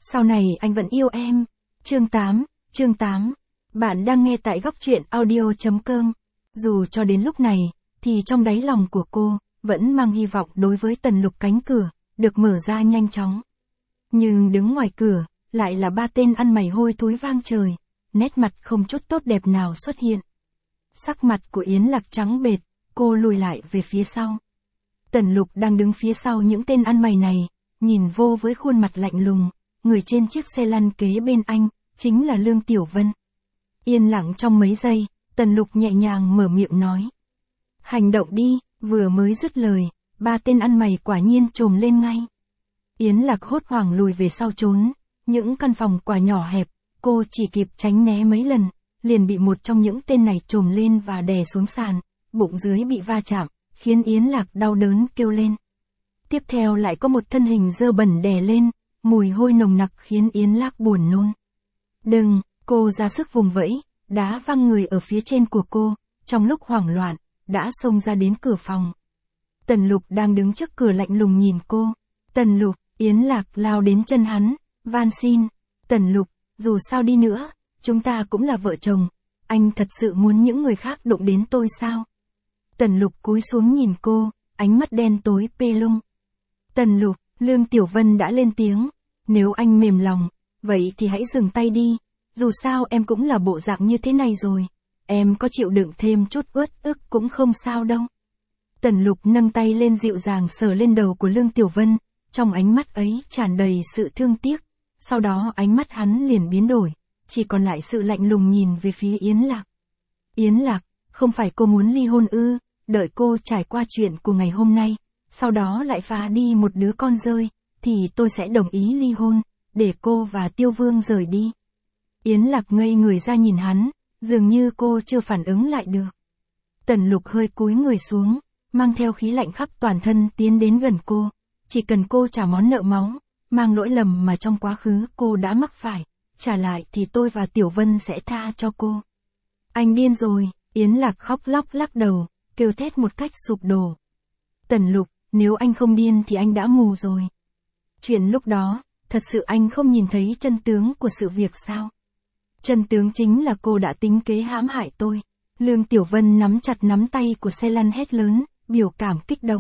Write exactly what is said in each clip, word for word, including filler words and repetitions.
Sau này anh vẫn yêu em. Chương tám, chương tám. Bạn đang nghe tại góc truyện audio chấm com. Dù cho đến lúc này, thì trong đáy lòng của cô, vẫn mang hy vọng đối với Tần Lục. Cánh cửa được mở ra nhanh chóng. Nhưng đứng ngoài cửa, lại là ba tên ăn mày hôi thối vang trời, nét mặt không chút tốt đẹp nào xuất hiện. Sắc mặt của Yến Lạc trắng bệch, cô lùi lại về phía sau. Tần Lục đang đứng phía sau những tên ăn mày này, nhìn vô với khuôn mặt lạnh lùng, người trên chiếc xe lăn kế bên anh, chính là Lương Tiểu Vân. Yên lặng trong mấy giây, Tần Lục nhẹ nhàng mở miệng nói. Hành động đi, vừa mới dứt lời, ba tên ăn mày quả nhiên trồm lên ngay. Yến Lạc hốt hoảng lùi về sau trốn, những căn phòng quả nhỏ hẹp, cô chỉ kịp tránh né mấy lần, liền bị một trong những tên này trồm lên và đè xuống sàn, bụng dưới bị va chạm, khiến Yến Lạc đau đớn kêu lên. Tiếp theo lại có một thân hình dơ bẩn đè lên, mùi hôi nồng nặc khiến Yến Lạc buồn nôn. Đừng, cô ra sức vùng vẫy, đá văng người ở phía trên của cô, trong lúc hoảng loạn, đã xông ra đến cửa phòng. Tần Lục đang đứng trước cửa lạnh lùng nhìn cô. Tần Lục, Yến Lạc lao đến chân hắn, van xin. Tần Lục, dù sao đi nữa, chúng ta cũng là vợ chồng, anh thật sự muốn những người khác đụng đến tôi sao? Tần Lục cúi xuống nhìn cô, ánh mắt đen tối pê lung. Tần Lục, Lương Tiểu Vân đã lên tiếng, nếu anh mềm lòng, vậy thì hãy dừng tay đi, dù sao em cũng là bộ dạng như thế này rồi, em có chịu đựng thêm chút uất ức cũng không sao đâu. Tần Lục nâng tay lên dịu dàng sờ lên đầu của Lương Tiểu Vân, trong ánh mắt ấy tràn đầy sự thương tiếc, sau đó ánh mắt hắn liền biến đổi, chỉ còn lại sự lạnh lùng nhìn về phía Yến Lạc. Yến Lạc, không phải cô muốn ly hôn ư, đợi cô trải qua chuyện của ngày hôm nay, sau đó lại phá đi một đứa con rơi, thì tôi sẽ đồng ý ly hôn, để cô và Tiêu Vương rời đi. Yến Lạc ngây người ra nhìn hắn, dường như cô chưa phản ứng lại được. Tần Lục hơi cúi người xuống, mang theo khí lạnh khắp toàn thân tiến đến gần cô, chỉ cần cô trả món nợ máu, mang lỗi lầm mà trong quá khứ cô đã mắc phải, trả lại thì tôi và Tiểu Vân sẽ tha cho cô. Anh điên rồi, Yến Lạc khóc lóc lắc đầu, kêu thét một cách sụp đổ. Tần Lục, nếu anh không điên thì anh đã mù rồi. Chuyện lúc đó, thật sự anh không nhìn thấy chân tướng của sự việc sao? Chân tướng chính là cô đã tính kế hãm hại tôi. Lương Tiểu Vân nắm chặt nắm tay của xe lăn hét lớn, biểu cảm kích động.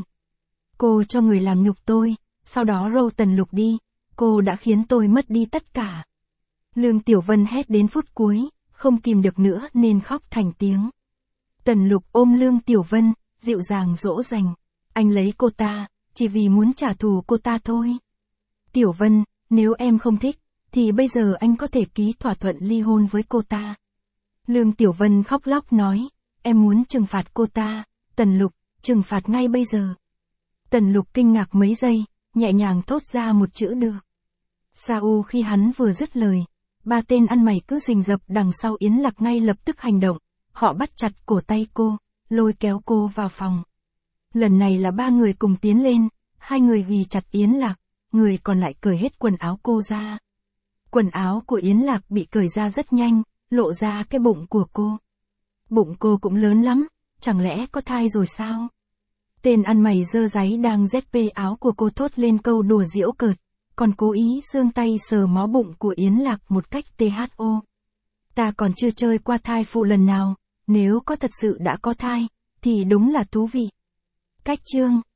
Cô cho người làm nhục tôi, sau đó râu Tần Lục đi, cô đã khiến tôi mất đi tất cả. Lương Tiểu Vân hét đến phút cuối, không kìm được nữa nên khóc thành tiếng. Tần Lục ôm Lương Tiểu Vân, dịu dàng dỗ dành. Anh lấy cô ta, chỉ vì muốn trả thù cô ta thôi. Tiểu Vân, nếu em không thích, thì bây giờ anh có thể ký thỏa thuận ly hôn với cô ta. Lương Tiểu Vân khóc lóc nói, em muốn trừng phạt cô ta. Tần Lục, trừng phạt ngay bây giờ. Tần Lục kinh ngạc mấy giây, nhẹ nhàng thốt ra một chữ được. Sau khi hắn vừa dứt lời, ba tên ăn mày cứ rình rập đằng sau Yến Lạc ngay lập tức hành động, họ bắt chặt cổ tay cô, lôi kéo cô vào phòng. Lần này là ba người cùng tiến lên, hai người ghi chặt Yến Lạc, người còn lại cởi hết quần áo cô ra. Quần áo của Yến Lạc bị cởi ra rất nhanh, lộ ra cái bụng của cô. Bụng cô cũng lớn lắm, chẳng lẽ có thai rồi sao? Tên ăn mày dơ dáy đang dét pê áo của cô thốt lên câu đùa giễu cợt, còn cố ý giương tay sờ mó bụng của Yến Lạc một cách thô. Ta còn chưa chơi qua thai phụ lần nào, nếu có thật sự đã có thai, thì đúng là thú vị. Cách chương